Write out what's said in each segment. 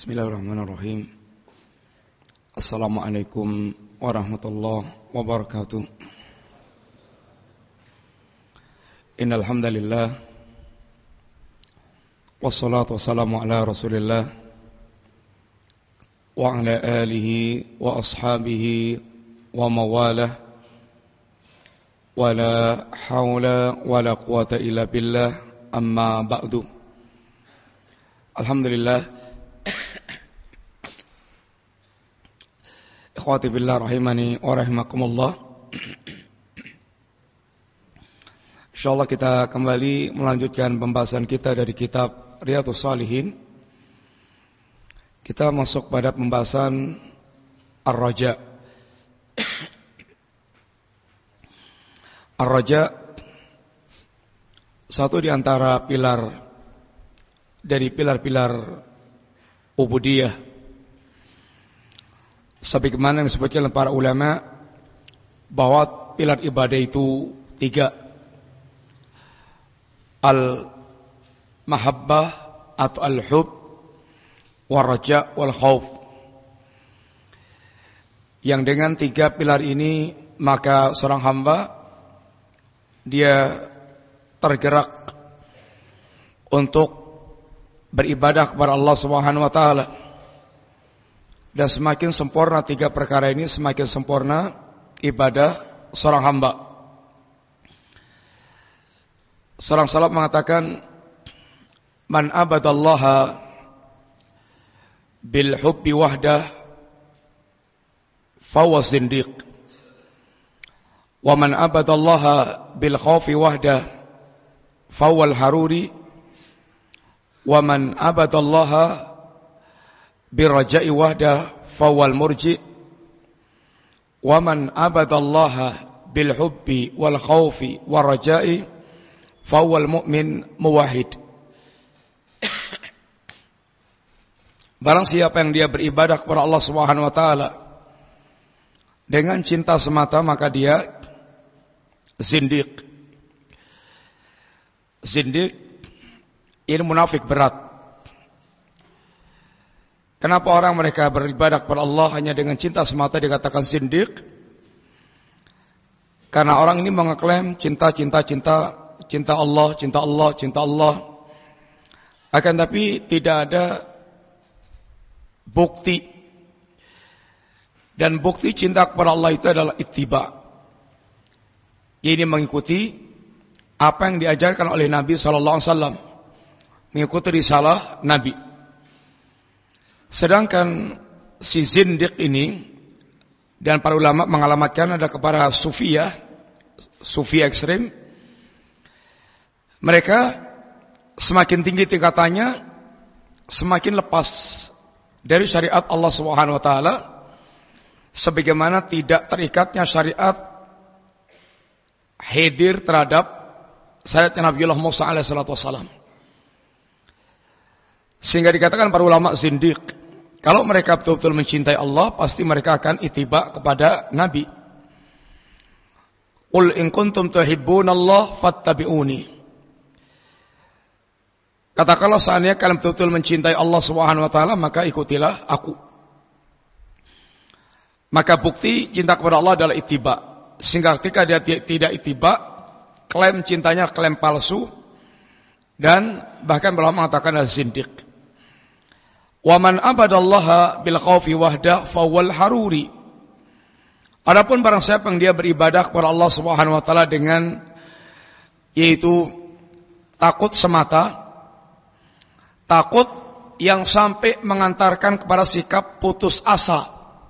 Bismillahirrahmanirrahim. Assalamualaikum warahmatullahi wabarakatuh. Innal hamdalillah wassalatu wassalamu ala Rasulillah wa ala alihi wa ashabihi wa mawalah. Wala haula wala quwata illa billah, amma ba'du. Alhamdulillah, ikhwati billah rahimani wa rahimakumullah. Insyaallah kita kembali melanjutkan pembahasan kita dari kitab Riyadhus Shalihin. Kita masuk pada pembahasan Ar-Raja. Ar-Raja satu di antara pilar dari pilar-pilar ubudiyah, sebagaimana yang disebutkan oleh para ulama bahwa pilar ibadah itu 3: al-mahabbah atau al-hub, war-raja wal-khauf. Yang dengan 3 pilar ini maka seorang hamba dia tergerak untuk beribadah kepada Allah Subhanahu wa taala. Dan semakin sempurna 3 perkara ini, semakin sempurna ibadah seorang hamba. Seorang salaf mengatakan, man abadallaha bil hubbi wahdah fahuwa zindiq, wa man abadallaha bil khawfi wahdah fahuwa al-haruri, wa man abadallaha birraja'i wahdah fawal murji, wa man abadallaha bil hubbi wal khawfi war raja'i fawal mu'min muwahhid. Barang siapa yang dia beribadah kepada Allah Subhanahu wa taala dengan cinta semata, maka dia zindiq. Zindiq ini munafik berat. Kenapa orang mereka beribadah kepada Allah hanya dengan cinta semata dikatakan zindiq? Karena orang ini mengeklaim cinta Allah. Akan tapi tidak ada bukti. Dan bukti cinta kepada Allah itu adalah ittiba. Ini mengikuti apa yang diajarkan oleh Nabi sallallahu alaihi wasallam, mengikuti risalah Nabi. Sedangkan si zindiq ini, dan para ulama mengalamatkan ada kepada sufi ekstrim, mereka semakin tinggi tingkatannya, semakin lepas dari syariat Allah Subhanahu wa taala, sebagaimana tidak terikatnya syariat hadir terhadap syariatnya Nabiullah Musa alaihi salatu wassalam. Sehingga dikatakan para ulama zindiq, kalau mereka betul-betul mencintai Allah, pasti mereka akan ittiba kepada Nabi. Qul in kuntum tuhibbunallah fattabi'uni. Katakanlah seandainya kalian betul-betul mencintai Allah Subhanahu wa taala, maka ikutilah aku. Maka bukti cinta kepada Allah adalah ittiba. Sehingga ketika dia tidak ittiba, klaim cintanya klaim palsu, dan bahkan ulama mengatakan adalah zindiq. Wa man abadallaha bil khaufi wahdah fawal haruri. Adapun barang siapa yang dia beribadah kepada Allah Subhanahu wa taala dengan yaitu takut semata, takut yang sampai mengantarkan kepada sikap putus asa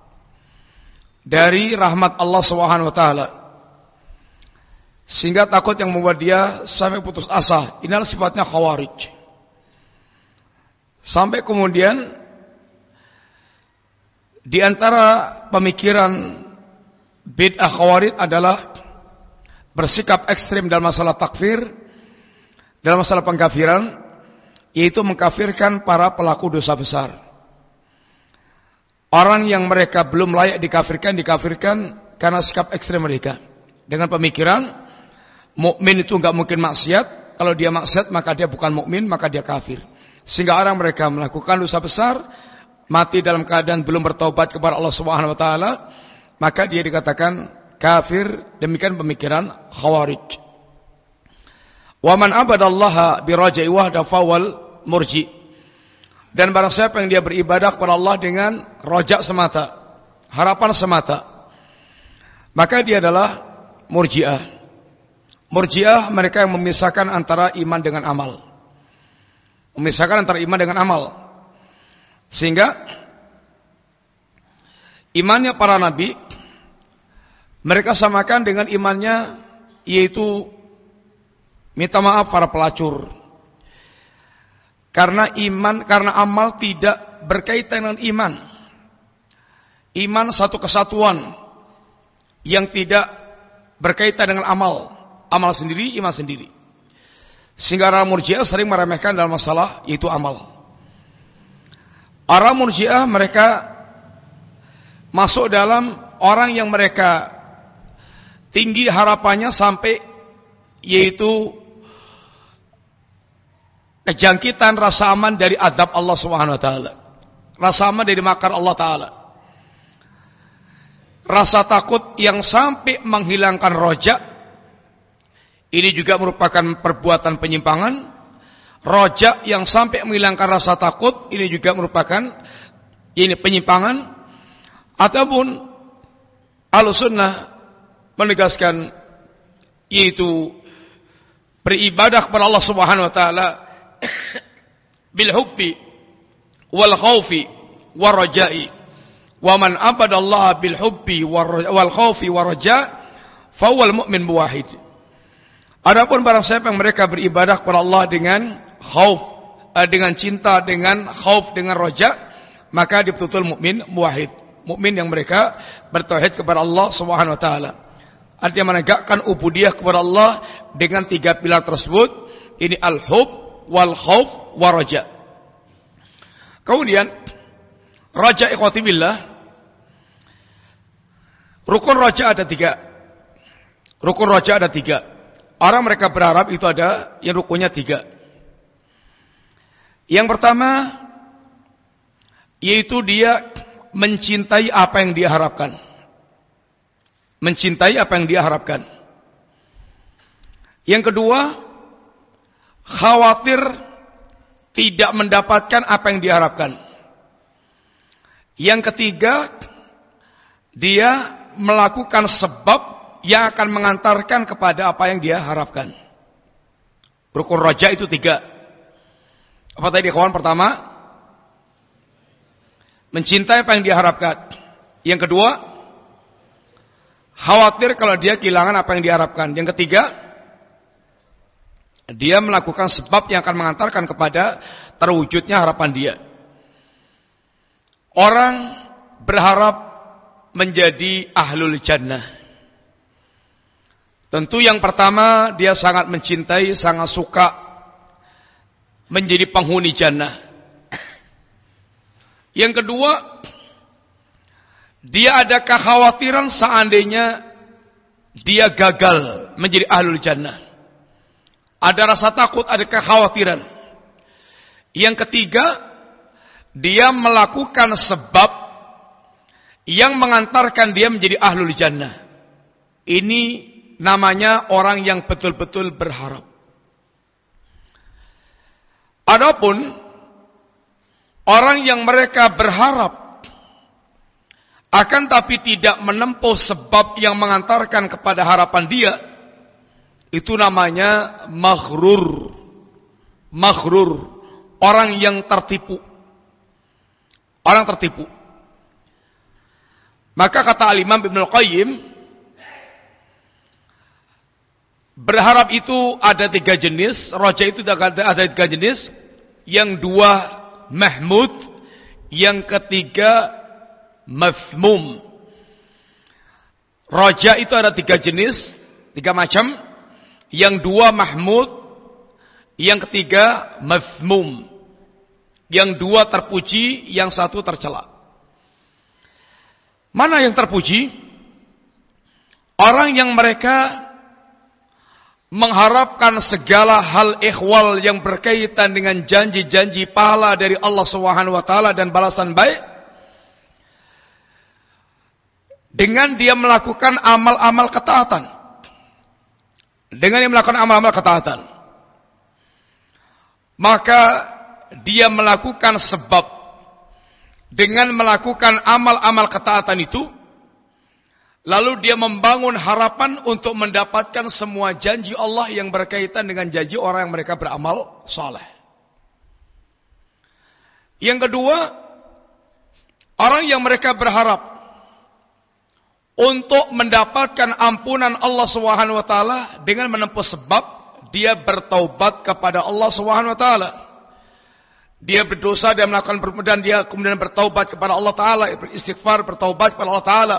dari rahmat Allah Subhanahu wa taala, sehingga takut yang membuat dia sampai putus asa, inilah sifatnya khawarij. Sampai kemudian di antara pemikiran bid'ah khawarij adalah bersikap ekstrim dalam masalah takfir, dalam masalah pengkafiran, yaitu mengkafirkan para pelaku dosa besar. Orang yang mereka belum layak dikafirkan karena sikap ekstrim mereka. Dengan pemikiran mukmin itu enggak mungkin maksiat, kalau dia maksiat maka dia bukan mukmin, maka dia kafir. Sehingga orang mereka melakukan dosa besar, mati dalam keadaan belum bertaubat kepada Allah Subhanahu wa taala, maka dia dikatakan kafir. Demikian pemikiran Khawarij. Wa man abadallaha biraja'i wahda fawal murji. Dan barang siapa yang dia beribadah kepada Allah dengan rojak semata, harapan semata, maka dia adalah murji'ah. Murji'ah mereka yang memisahkan antara iman dengan amal. Memisahkan antara iman dengan amal. Sehingga imannya para nabi mereka samakan dengan imannya, yaitu minta maaf para pelacur. Karena amal tidak berkaitan dengan iman. Iman satu kesatuan yang tidak berkaitan dengan amal. Amal sendiri, iman sendiri. Sehingga orang Murji'ah sering meremehkan dalam masalah yaitu amal. Orang Murji'ah mereka masuk dalam orang yang mereka tinggi harapannya sampai yaitu kejangkitan rasa aman dari azab Allah Subhanahu wa taala. Rasa aman dari makar Allah taala. Rasa takut yang sampai menghilangkan rojak, ini juga merupakan perbuatan penyimpangan. Rojak yang sampai menghilangkan rasa takut, ini juga merupakan penyimpangan. Ataupun Ahlussunnah menegaskan yaitu beribadah kepada Allah Subhanahu wa taala bil hubbi wal khaufi war raja'i. Wa man abadallaha bil hubbi wal khaufi war raja' fa huwal mu'min muwahhid. Adapun barang siapa yang mereka beribadah kepada Allah dengan khauf, dengan cinta, dengan khauf, dengan raja', maka dia betul-betul mukmin muwahhid. Mukmin yang mereka bertauhid kepada Allah Subhanahu wa taala. Artinya menegakkan ubudiyah kepada Allah dengan tiga pilar tersebut. Ini al-hub wal khauf wa raja. Kemudian raja ikhwati billah, rukun raja ada tiga. Rukun raja ada tiga. Orang mereka berharap itu ada yang rukunnya tiga. Yang pertama yaitu dia mencintai apa yang dia harapkan. Mencintai apa yang dia harapkan. Yang kedua, khawatir tidak mendapatkan apa yang diharapkan. Yang ketiga, dia melakukan sebab yang akan mengantarkan kepada apa yang dia harapkan. Rukun raja itu tiga. Apa tadi kawan? Pertama, mencintai apa yang dia harapkan. Yang kedua, khawatir kalau dia kehilangan apa yang diharapkan. Yang ketiga, dia melakukan sebab yang akan mengantarkan kepada terwujudnya harapan dia. Orang berharap menjadi ahlul jannah. Tentu yang pertama dia sangat mencintai, sangat suka menjadi penghuni jannah. Yang kedua, dia ada kekhawatiran seandainya dia gagal menjadi ahlul jannah. Ada rasa takut, ada kekhawatiran. Yang ketiga, dia melakukan sebab yang mengantarkan dia menjadi ahlul jannah. Ini namanya orang yang betul-betul berharap. Adapun orang yang mereka berharap akan tapi tidak menempuh sebab yang mengantarkan kepada harapan dia, itu namanya maghrur. Maghrur, orang yang tertipu. Orang tertipu. Maka kata Al-Imam Ibnul Qayyim, berharap itu ada tiga jenis. Raja itu ada tiga jenis. Yang dua mahmud, yang ketiga mafmum. Raja itu ada tiga jenis, tiga macam. Yang dua mahmud, yang ketiga mafmum. Yang dua terpuji, yang satu tercela. Mana yang terpuji? Orang yang mereka mengharapkan segala hal ihwal yang berkaitan dengan janji-janji pahala dari Allah Subhanahu wa taala dan balasan baik, dengan dia melakukan amal-amal ketaatan. Dengan dia melakukan amal-amal ketaatan, maka dia melakukan sebab. Dengan melakukan amal-amal ketaatan itu, lalu dia membangun harapan untuk mendapatkan semua janji Allah yang berkaitan dengan janji orang yang mereka beramal saleh. Yang kedua, orang yang mereka berharap untuk mendapatkan ampunan Allah Subhanahu wa taala dengan menempuh sebab, dia bertaubat kepada Allah Subhanahu wa taala. Dia berdosa, dia melakukan dan dia kemudian bertaubat kepada Allah taala, beristighfar, bertaubat kepada Allah taala.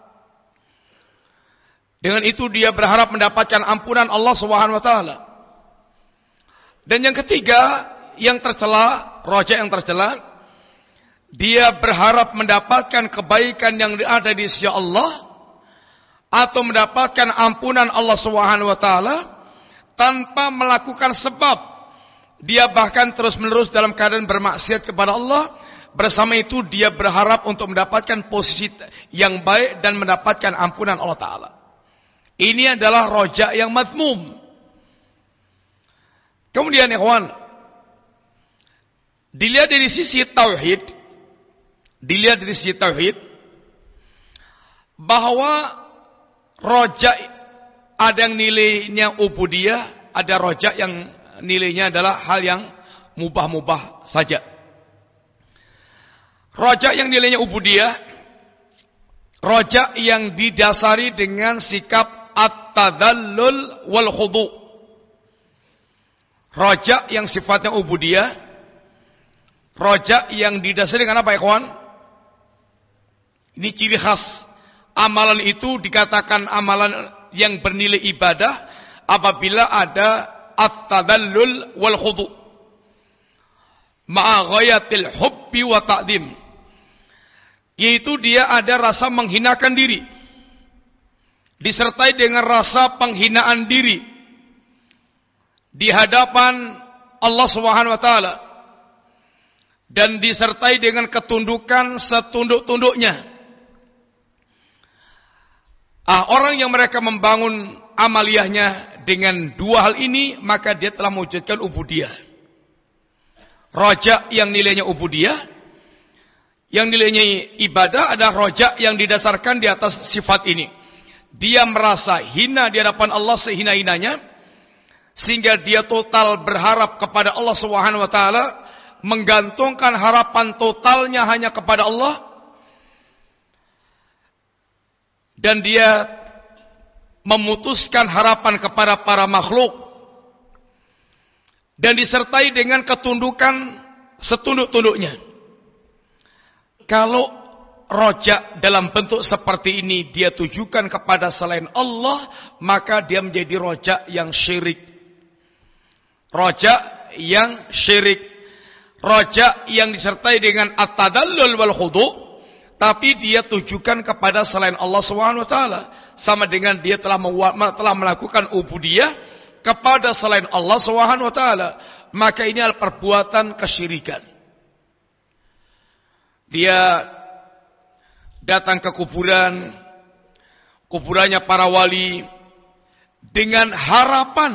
Dengan itu dia berharap mendapatkan ampunan Allah Subhanahu wa taala. Dan yang ketiga, yang tercela, raja yang tercela, dia berharap mendapatkan kebaikan yang ada di sisi Allah atau mendapatkan ampunan Allah Subhanahu wa taala tanpa melakukan sebab. Dia bahkan terus-menerus dalam keadaan bermaksiat kepada Allah. Bersama itu dia berharap untuk mendapatkan posisi yang baik dan mendapatkan ampunan Allah taala. Ini adalah roja yang mazmum. Kemudian ikhwan, dilihat dari sisi tauhid, bahwa roja ada yang nilainya ubudiyah, ada roja yang nilainya adalah hal yang mubah-mubah saja. Roja yang nilainya ubudiyah, roja yang didasari dengan sikap at-tadallul wal khudu'. Roja yang sifatnya ubudiyah, roja yang didasari dengan apa, ikhwan? Ini ciri khas. Amalan itu dikatakan amalan yang bernilai ibadah apabila ada at-tadallul wal khudu' ma'a ghayatil hubbi wa ta'zim, yaitu dia ada rasa menghinakan diri disertai dengan rasa penghinaan diri di hadapan Allah Subhanahu wa taala dan disertai dengan ketundukan setunduk-tunduknya. Orang yang mereka membangun amaliyahnya dengan dua hal ini, maka dia telah mewujudkan ubudiyah. Roja yang nilainya ubudiyah, yang nilainya ibadah, ada roja yang didasarkan di atas sifat ini. Dia merasa hina di hadapan Allah sehina-hinanya, sehingga dia total berharap kepada Allah Subhanahu wa taala, menggantungkan harapan totalnya hanya kepada Allah, dan dia memutuskan harapan kepada para makhluk, dan disertai dengan ketundukan setunduk-tunduknya. Kalau roja dalam bentuk seperti ini dia tujukan kepada selain Allah, maka dia menjadi roja yang syirik. Roja yang syirik. Roja yang disertai dengan at-tadallul wal khudu', tapi dia tujukan kepada selain Allah Subhanahu wa taala, sama dengan dia telah melakukan ubudiyah kepada selain Allah Subhanahu wa taala, maka ini adalah perbuatan kesyirikan. Dia datang ke kuburannya para wali dengan harapan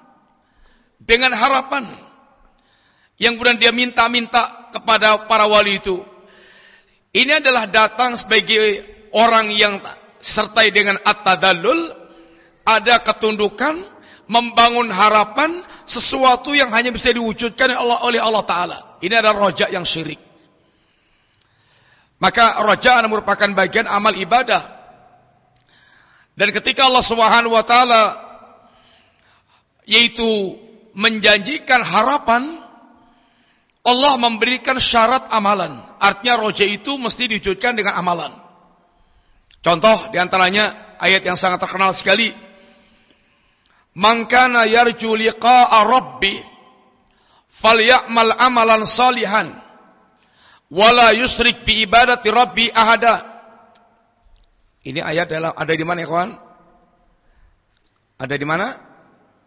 yang kemudian dia minta-minta kepada para wali itu. Ini adalah datang sebagai orang yang sertai dengan at-tadallul, ada ketundukan, membangun harapan sesuatu yang hanya bisa diwujudkan oleh Allah Ta'ala. Ini adalah roja yang syirik. Maka roja merupakan bagian amal ibadah. Dan ketika Allah Subhanahu wa taala yaitu menjanjikan harapan, Allah memberikan syarat amalan. Artinya roja itu mesti diwujudkan dengan amalan. Contoh diantaranya ayat yang sangat terkenal sekali. Man kana yarju liqa'a rabbi falyamal amalan salihan wala yusrik bi ibadati rabbi ahada. Ini ayat ada di mana, ya kawan? Ada di mana?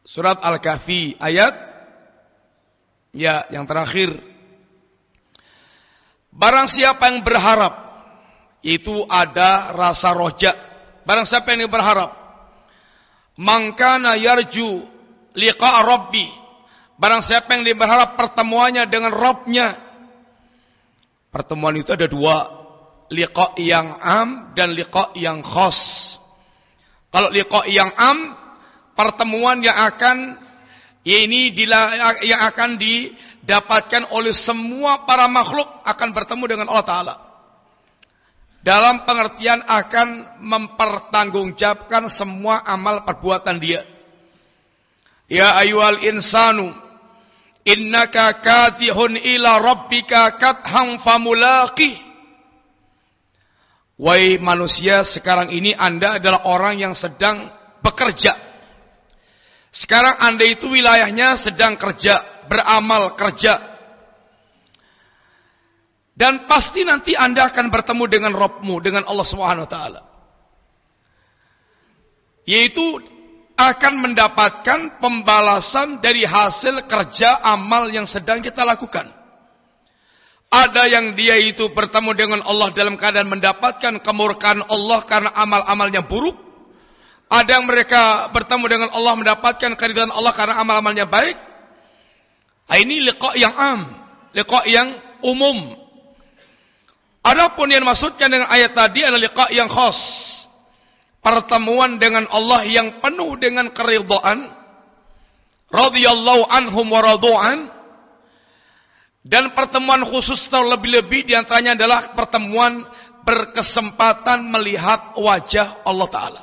Surat Al-Kahfi ayat yang terakhir. Barang siapa yang berharap, itu ada rasa roja. Barang siapa yang berharap, man kana yarju liqa rabbi, barang siapa yang berharap pertemuannya dengan Rabbnya. Pertemuan itu ada dua, liqa yang am dan liqa yang khas. Kalau liqa yang am, pertemuan yang akan didapatkan oleh semua para makhluk akan bertemu dengan Allah Ta'ala. Dalam pengertian akan mempertanggungjawabkan semua amal perbuatan dia. Ya ayyuhal insanu innaka kadihun ila rabbika kadhan famulaqih. Wahai manusia, sekarang ini Anda adalah orang yang sedang bekerja. Sekarang Anda itu wilayahnya sedang kerja, beramal kerja. Dan pasti nanti Anda akan bertemu dengan Rabbmu, dengan Allah Subhanahu wa taala. Yaitu akan mendapatkan pembalasan dari hasil kerja amal yang sedang kita lakukan. Ada yang dia itu bertemu dengan Allah dalam keadaan mendapatkan kemurkaan Allah karena amal-amalnya buruk. Ada yang mereka bertemu dengan Allah mendapatkan keridhaan Allah karena amal-amalnya baik. Ini liqa yang am, liqa yang umum. Adapun yang dimaksudkan dengan ayat tadi adalah liqa yang khas. Pertemuan dengan Allah yang penuh dengan keridhaan. Radhiyallahu anhum wa radu'an. Dan pertemuan khusus terlebih-lebih diantaranya adalah pertemuan berkesempatan melihat wajah Allah Ta'ala.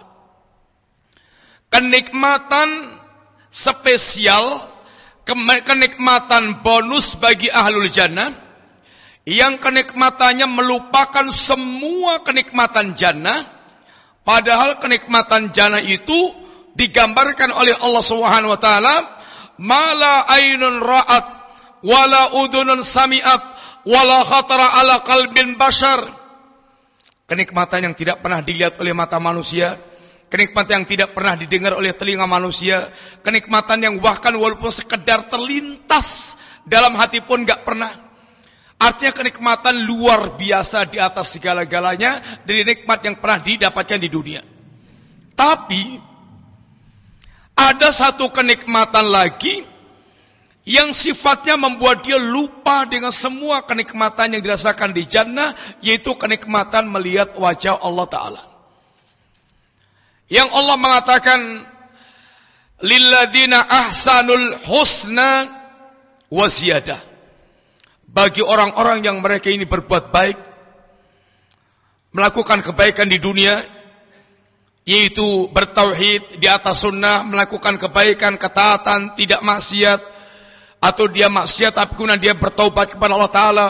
Kenikmatan spesial, kenikmatan bonus bagi ahlul jannah, yang kenikmatannya melupakan semua kenikmatan jannah, padahal kenikmatan jannah itu digambarkan oleh Allah Subhanahu wa taala, mala ainun ra'at wala udunun sami'at wala khatara ala qalbin bashar. Kenikmatan yang tidak pernah dilihat oleh mata manusia, kenikmatan yang tidak pernah didengar oleh telinga manusia, kenikmatan yang bahkan walaupun sekedar terlintas dalam hati pun gak pernah. Artinya kenikmatan luar biasa di atas segala-galanya dari nikmat yang pernah didapatkan di dunia. Tapi ada satu kenikmatan lagi yang sifatnya membuat dia lupa dengan semua kenikmatan yang dirasakan di jannah, yaitu kenikmatan melihat wajah Allah Ta'ala. Yang Allah mengatakan, lilladzina ahsanul husna wa ziyadah. Bagi orang-orang yang mereka ini berbuat baik, melakukan kebaikan di dunia, yaitu bertauhid di atas sunnah, melakukan kebaikan, ketaatan, tidak maksiat, atau dia maksiat tapi kemudian dia bertaubat kepada Allah Ta'ala.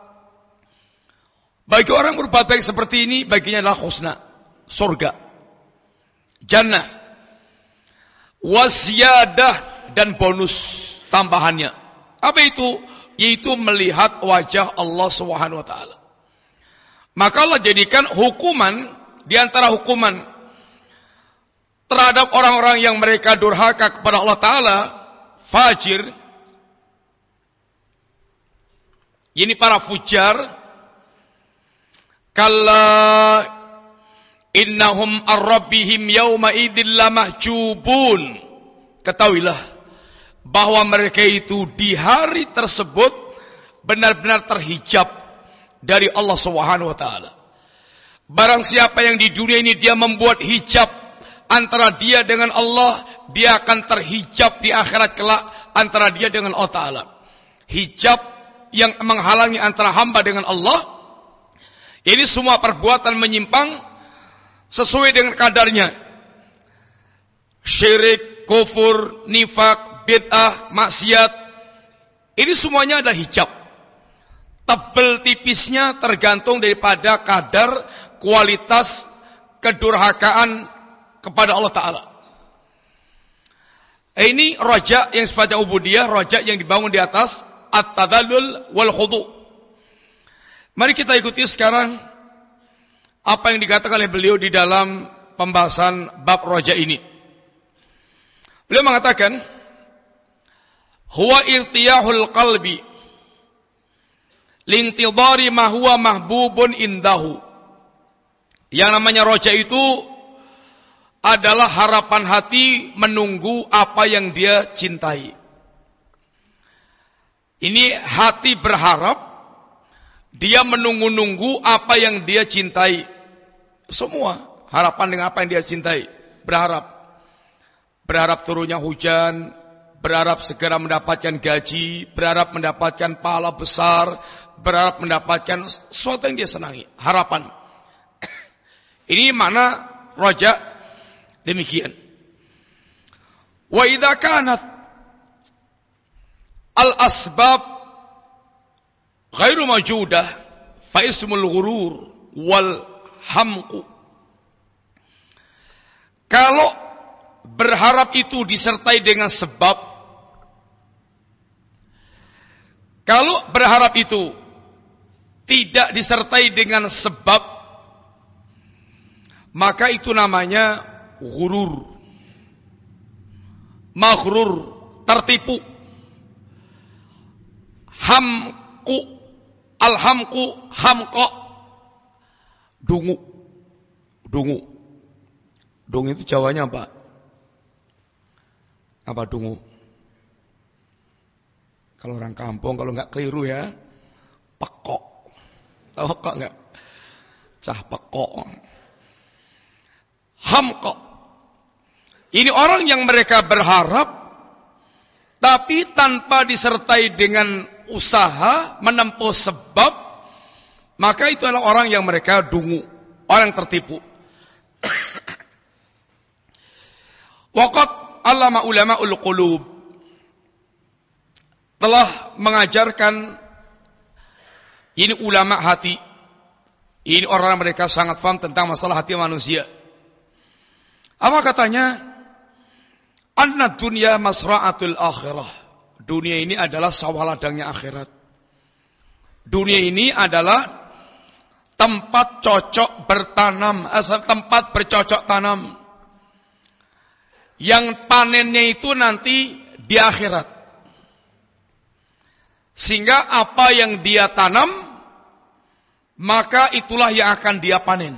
Bagi orang berbuat baik seperti ini, baginya adalah husna, surga, jannah, wasiyadah, dan bonus tambahannya. Apa itu? Yaitu melihat wajah Allah Subhanahu wa taala. Maka Allah jadikan hukuman di antara hukuman terhadap orang-orang yang mereka durhaka kepada Allah Ta'ala, fajir, ini para fujar, kalla innahum ar-rabbihim yawma idzil lamahjubun. Ketahuilah bahwa mereka itu di hari tersebut benar-benar terhijab dari Allah Subhanahu wa taala. Barang siapa yang di dunia ini dia membuat hijab antara dia dengan Allah, dia akan terhijab di akhirat kelak antara dia dengan Allah Ta'ala. Hijab yang menghalangi antara hamba dengan Allah. Ini semua perbuatan menyimpang sesuai dengan kadarnya. Syirik, kufur, nifak, bid'ah, maksiat, ini semuanya ada hijab. Tebel tipisnya tergantung daripada kadar kualitas kedurhakaan kepada Allah Ta'ala. Ini roja yang sifatnya ubudiyah, roja yang dibangun di atas at-tadallul wal khudu'. Mari kita ikuti sekarang apa yang dikatakan oleh beliau di dalam pembahasan bab roja ini. Beliau mengatakan, huwa irtiyahul qalbi lintidari ma huwa mahbubun indahu. Yang namanya roja itu adalah harapan hati menunggu apa yang dia cintai. Ini hati berharap, dia menunggu-nunggu apa yang dia cintai. Semua harapan dengan apa yang dia cintai. Berharap turunnya hujan, berharap segera mendapatkan gaji, berharap mendapatkan pahala besar, berharap mendapatkan sesuatu yang dia senangi. Harapan. Ini makna roja demikian. Wa idza kanat al-asbab ghairu mawjudah fa ismul ghurur wal hamqu. Kalau berharap itu disertai dengan sebab, kalau berharap itu tidak disertai dengan sebab, maka itu namanya ghurur, maghrur, tertipu. Hamqu, alhamqu, hamqa, dungu. Dungu itu Jawanya apa? Apa dungu? Kalau orang kampung, kalau nggak keliru ya, pekok. Tahu kok nggak? Cah pekok. Hamqa. Ini orang yang mereka berharap, tapi tanpa disertai dengan usaha menempuh sebab, maka itu adalah orang yang mereka dungu, orang tertipu. Waqat allama ulama'ul qulub telah mengajarkan, ini ulama hati, ini orang mereka sangat paham tentang masalah hati manusia. Apa katanya? Anna dunya masra'atul akhirah. Dunia ini adalah sawah ladangnya akhirat. Dunia ini adalah tempat cocok bertanam, tempat bercocok tanam. Yang panennya itu nanti di akhirat. Sehingga apa yang dia tanam, maka itulah yang akan dia panen.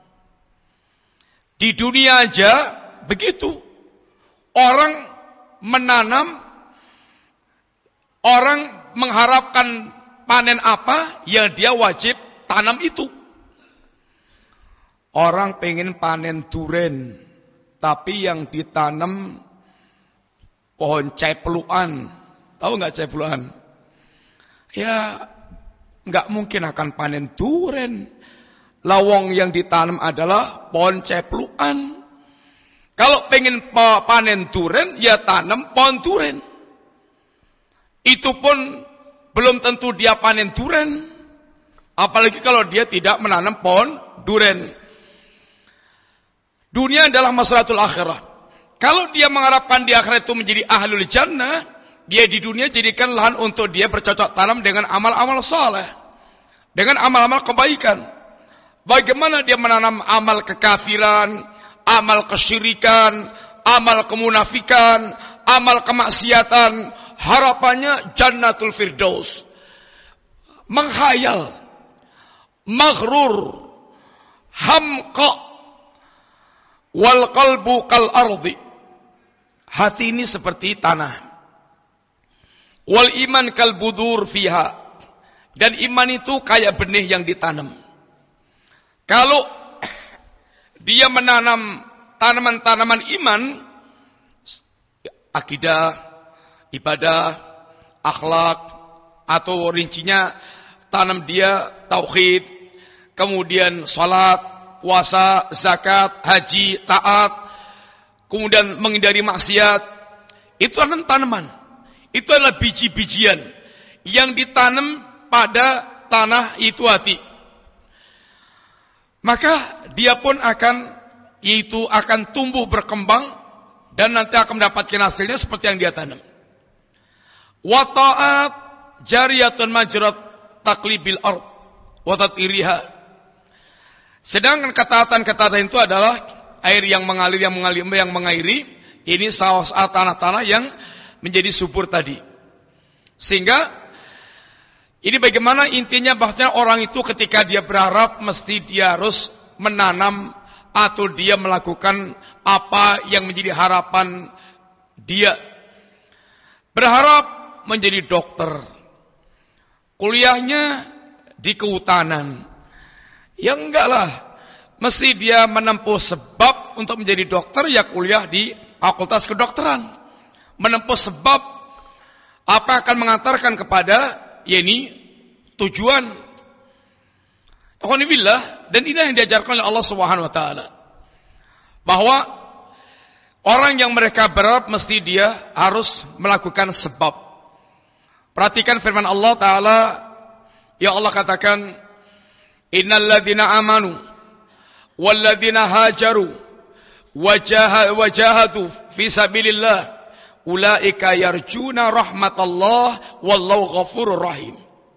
Di dunia aja begitu. Orang menanam, orang mengharapkan panen apa, yang dia wajib tanam itu. Orang pengen panen duren, tapi yang ditanam pohon cepluan. Tahu nggak cepluan? Ya, nggak mungkin akan panen duren. Lawang yang ditanam adalah pohon cepluan. Kalau pengen panen duren, ya tanam pohon duren. Itu pun belum tentu dia panen duren. Apalagi kalau dia tidak menanam pohon duren. Dunia adalah maslahatul akhirah. Kalau dia mengharapkan di akhirat itu menjadi ahlul jannah, dia di dunia jadikan lahan untuk dia bercocok tanam dengan amal-amal saleh, dengan amal-amal kebaikan. Bagaimana dia menanam amal kekafiran, amal kesyirikan, amal kemunafikan, amal kemaksiatan, harapannya jannatul firdaus. Menghayal, maghrur, hamqa, wal qalbu kal ardi. Hati ini seperti tanah. Wal iman kal budur fiha. Dan iman itu kayak benih yang ditanam. Kalau dia menanam tanaman-tanaman iman, akidah, ibadah, akhlak, atau rincinya tanam dia tauhid, kemudian salat, puasa, zakat, haji, taat, kemudian menghindari maksiat. Itu adalah tanaman. Itu adalah biji-bijian yang ditanam pada tanah itu hati. Maka dia pun akan tumbuh berkembang dan nanti akan mendapatkan hasilnya seperti yang dia tanam. Wa ta'at jariyatun majrat taqlibil ard wa tatiriha. Sedangkan ketaatan-ketaatan itu adalah air yang mengalir, yang mengairi, Ini salah tanah-tanah yang menjadi subur tadi. Sehingga ini bagaimana intinya bahwasanya orang itu ketika dia berharap mesti dia harus menanam atau dia melakukan apa yang menjadi harapan dia. Berharap menjadi dokter. Kuliahnya di kehutanan. Ya enggak lah. Mesti dia menempuh sebab untuk menjadi dokter, ya kuliah di fakultas kedokteran. Menempuh sebab apa akan mengantarkan kepada ini tujuan. Alhamdulillah, dan ini yang diajarkan oleh Allah Subhanahu wa taala. Bahwa orang yang mereka berharap mesti dia harus melakukan sebab. Perhatikan firman Allah taala, ya Allah katakan, innal ladzina amanu wal ladzina hajaru wajahadu fi sabilillah ulaika yarjuna rahmatallah wallahu ghafurur rahim.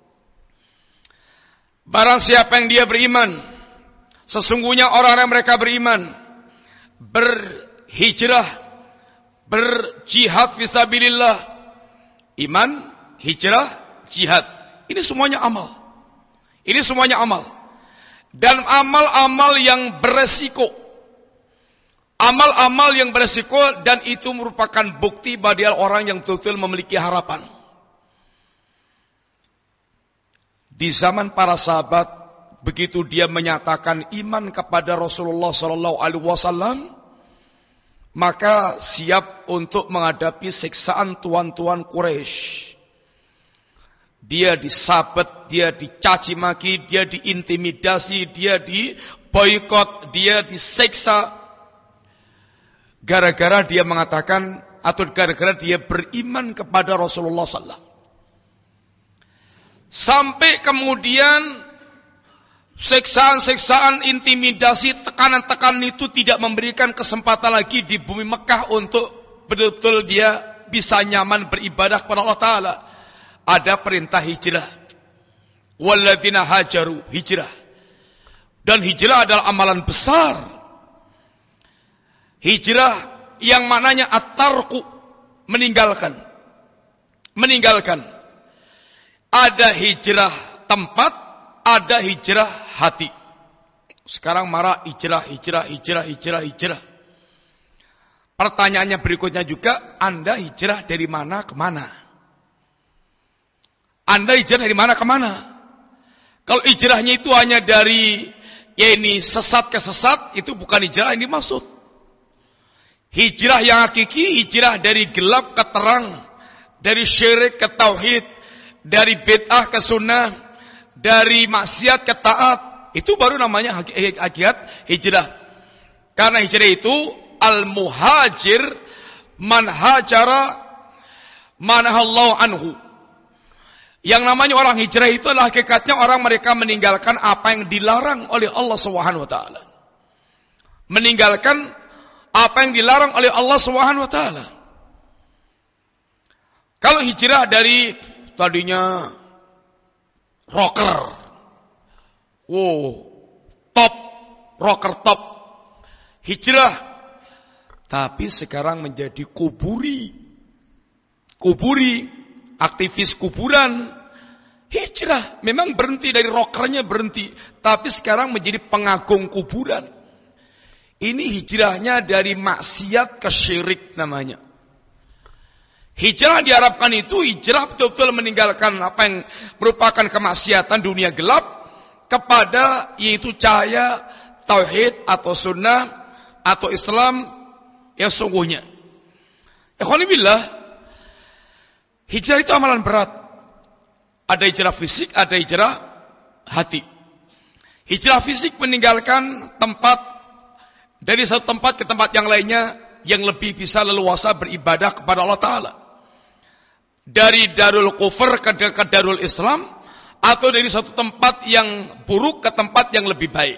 Barang siapa yang dia beriman, sesungguhnya orang-orang mereka beriman, berhijrah, berjihad fisabilillah. Iman, hijrah, jihad. Ini semuanya amal. Ini semuanya amal. Dan amal-amal yang beresiko. Amal-amal yang beresiko, dan itu merupakan bukti bagi orang yang betul-betul memiliki harapan. Di zaman para sahabat, begitu dia menyatakan iman kepada Rasulullah SAW, maka siap untuk menghadapi siksaan tuan-tuan Quraisy. Dia disabet, dia dicaci maki, dia diintimidasi, dia diboikot, dia disiksa. Gara-gara dia mengatakan, atau gara-gara dia beriman kepada Rasulullah SAW. Sampai kemudian siksaan-siksaan, intimidasi, tekanan-tekanan itu tidak memberikan kesempatan lagi di bumi Mekah untuk betul-betul dia bisa nyaman beribadah kepada Allah Ta'ala. Ada perintah hijrah. Walladzina hajaru, hijrah. Dan hijrah adalah amalan besar. Hijrah yang maknanya at-tarku, meninggalkan. Meninggalkan. Ada hijrah tempat, ada hijrah hati. Sekarang marah hijrah. Pertanyaannya berikutnya juga, Anda hijrah dari mana ke mana? Anda hijrah dari mana ke mana? Kalau hijrahnya itu hanya dari sesat ke sesat, itu bukan hijrah yang dimaksud. Hijrah yang hakiki, hijrah dari gelap ke terang, dari syirik ke tauhid, dari bid'ah ke sunnah, dari maksiat ke taat. Itu baru namanya hakikat hijrah. Karena hijrah itu al-muhajir man hajara manahallahu anhu. Yang namanya orang hijrah itu adalah hakikatnya orang mereka meninggalkan apa yang dilarang oleh Allah Subhanahu wa taala. Meninggalkan apa yang dilarang oleh Allah Subhanahu wa taala. Kalau hijrah dari tadinya rocker, top, rocker top, hijrah, tapi sekarang menjadi kuburi, aktivis kuburan. Hijrah, memang berhenti dari rockernya berhenti, tapi sekarang menjadi pengagung kuburan. Ini hijrahnya dari maksiat ke syirik namanya. Hijrah diharapkan itu hijrah betul-betul meninggalkan apa yang merupakan kemaksiatan dunia gelap kepada yaitu cahaya tauhid atau sunnah atau Islam yang sungguhnya. Alhamdulillah, hijrah itu amalan berat. Ada hijrah fisik, ada hijrah hati. Hijrah fisik meninggalkan tempat dari satu tempat ke tempat yang lainnya yang lebih bisa leluasa beribadah kepada Allah Ta'ala. Dari darul kufur ke darul Islam, atau dari satu tempat yang buruk ke tempat yang lebih baik.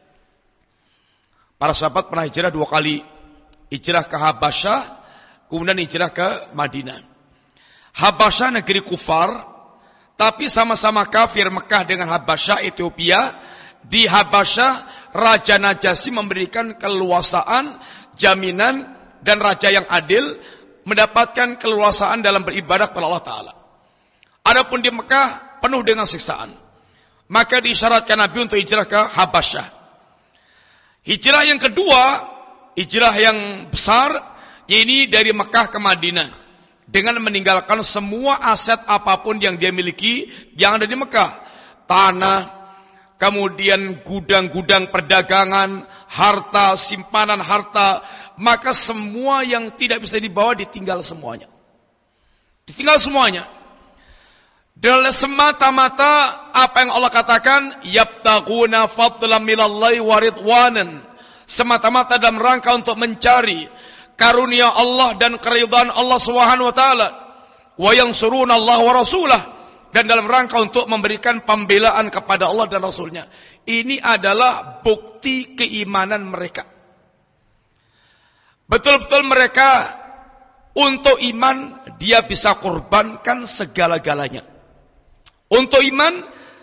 Para sahabat pernah hijrah 2 kali. Hijrah ke Habasyah, kemudian hijrah ke Madinah. Habasyah negeri kufar, tapi sama-sama kafir. Mekah dengan Habasyah, Ethiopia. Di Habasyah, Raja Najasyi memberikan keleluasaan, jaminan dan raja yang adil mendapatkan keleluasaan dalam beribadah kepada Allah Ta'ala. Adapun di Mekah penuh dengan siksaan. Maka diisyaratkan Nabi untuk hijrah ke Habasyah. Hijrah yang kedua, hijrah yang besar, ini dari Mekah ke Madinah. Dengan meninggalkan semua aset apapun yang dia miliki yang ada di Mekah. Tanah, kemudian gudang-gudang perdagangan, harta, simpanan harta. Maka semua yang tidak bisa dibawa ditinggal semuanya. Ditinggal semuanya. Dan semata-mata apa yang Allah katakan, yabtaguna fadlan minallahi wa ridwanan. Semata-mata dalam rangka untuk mencari karunia Allah dan keridhaan Allah Subhanahu wa taala. Wa yansuruna Allah wa rasulah, dan dalam rangka untuk memberikan pembelaan kepada Allah dan Rasulnya. Ini adalah bukti keimanan mereka. Betul-betul mereka untuk iman dia bisa korbankan segala-galanya. Untuk iman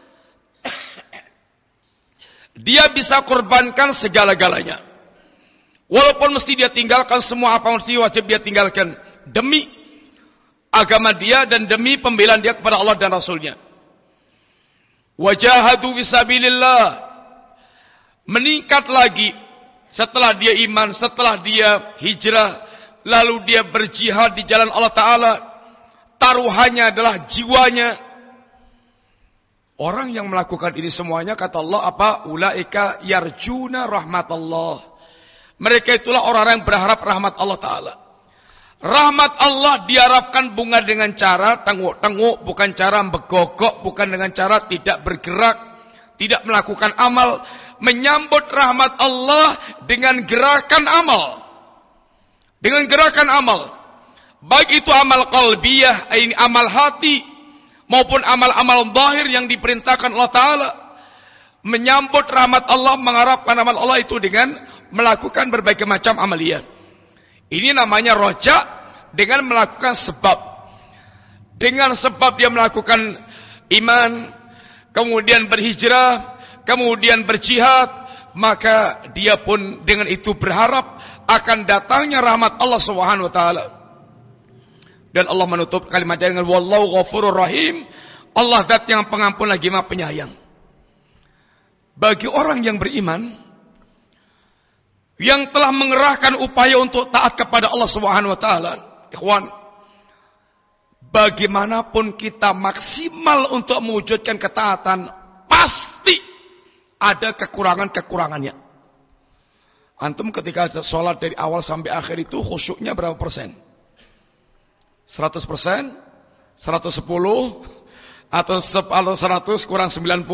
dia bisa korbankan segala-galanya. Walaupun mesti dia tinggalkan semua apa yang mesti wajib dia tinggalkan demi agama dia dan demi pembelaan dia kepada Allah dan Rasulnya. Wajahadu fisabilillah, meningkat lagi setelah dia iman, setelah dia hijrah, lalu dia berjihad di jalan Allah Ta'ala. Taruhannya adalah jiwanya. Orang yang melakukan ini semuanya, kata Allah apa? Ulaika yarjuna rahmatallah. Mereka itulah orang-orang yang berharap rahmat Allah Ta'ala. Rahmat Allah diharapkan bunga dengan cara tenguk-tenguk, bukan cara begogok, bukan dengan cara tidak bergerak, tidak melakukan amal. Menyambut rahmat Allah dengan gerakan amal. Dengan gerakan amal. Baik itu amal qalbiyah, ini amal hati, maupun amal-amal zahir yang diperintahkan Allah Ta'ala. Menyambut rahmat Allah, mengharapkan rahmat Allah itu dengan melakukan berbagai macam amaliyah. Ini namanya roja, dengan melakukan sebab. Dengan sebab dia melakukan iman, kemudian berhijrah, kemudian berjihad, maka dia pun dengan itu berharap akan datangnya rahmat Allah Subhanahu wa taala. Dan Allah menutup kalimatnya dengan wallahu ghafurur rahim. Allah zat yang pengampun lagi Maha Penyayang. Bagi orang yang beriman, yang telah mengerahkan upaya untuk taat kepada Allah Subhanahu wa taala, ikhwan, bagaimanapun kita maksimal untuk mewujudkan ketaatan, pasti ada kekurangan-kekurangannya. Antum ketika sholat dari awal sampai akhir itu khusyuknya berapa persen? 100%, 110, atau 100 kurang 90.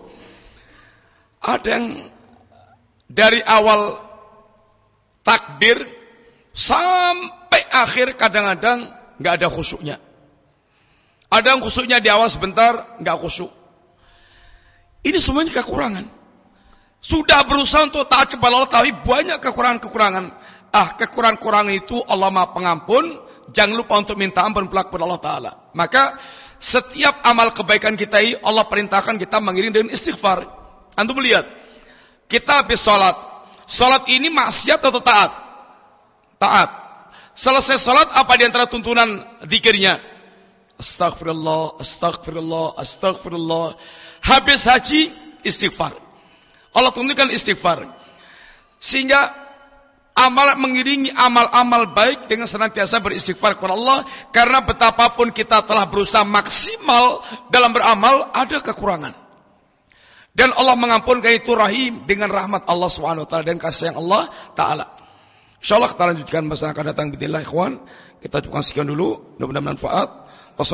Ada yang dari awal takbir sampai akhir kadang-kadang nggak ada khusyuknya. Ada yang khusyuknya di awal sebentar, nggak khusyuk. Ini semuanya kekurangan. Sudah berusaha untuk taat kepada Allah, tapi banyak kekurangan-kekurangan. Kekurangan-kekurangan itu Allah Maha Pengampun. Jangan lupa untuk minta ampun kepada Allah Ta'ala. Maka setiap amal kebaikan kita ini Allah perintahkan kita mengiring dengan istighfar. Antum lihat, kita habis sholat. Sholat ini maksiat atau taat? Taat. Selesai sholat, apa di antara tuntunan zikirnya? Astaghfirullah, astaghfirullah, astaghfirullah. Habis haji, istighfar. Allah tunjukkan istighfar. Sehingga amal mengiringi amal-amal baik dengan senantiasa beristighfar kepada Allah. Karena betapapun kita telah berusaha maksimal dalam beramal, ada kekurangan. Dan Allah mengampunkan itu rahim dengan rahmat Allah SWT dan kasih yang Allah Ta'ala. InsyaAllah kita lanjutkan masa akan datang. Bismillah ikhwan. Kita cukupkan sekian dulu. Mudah-mudahan manfaat.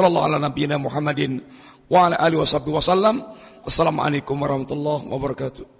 Wassalamualaikum warahmatullahi wabarakatuh.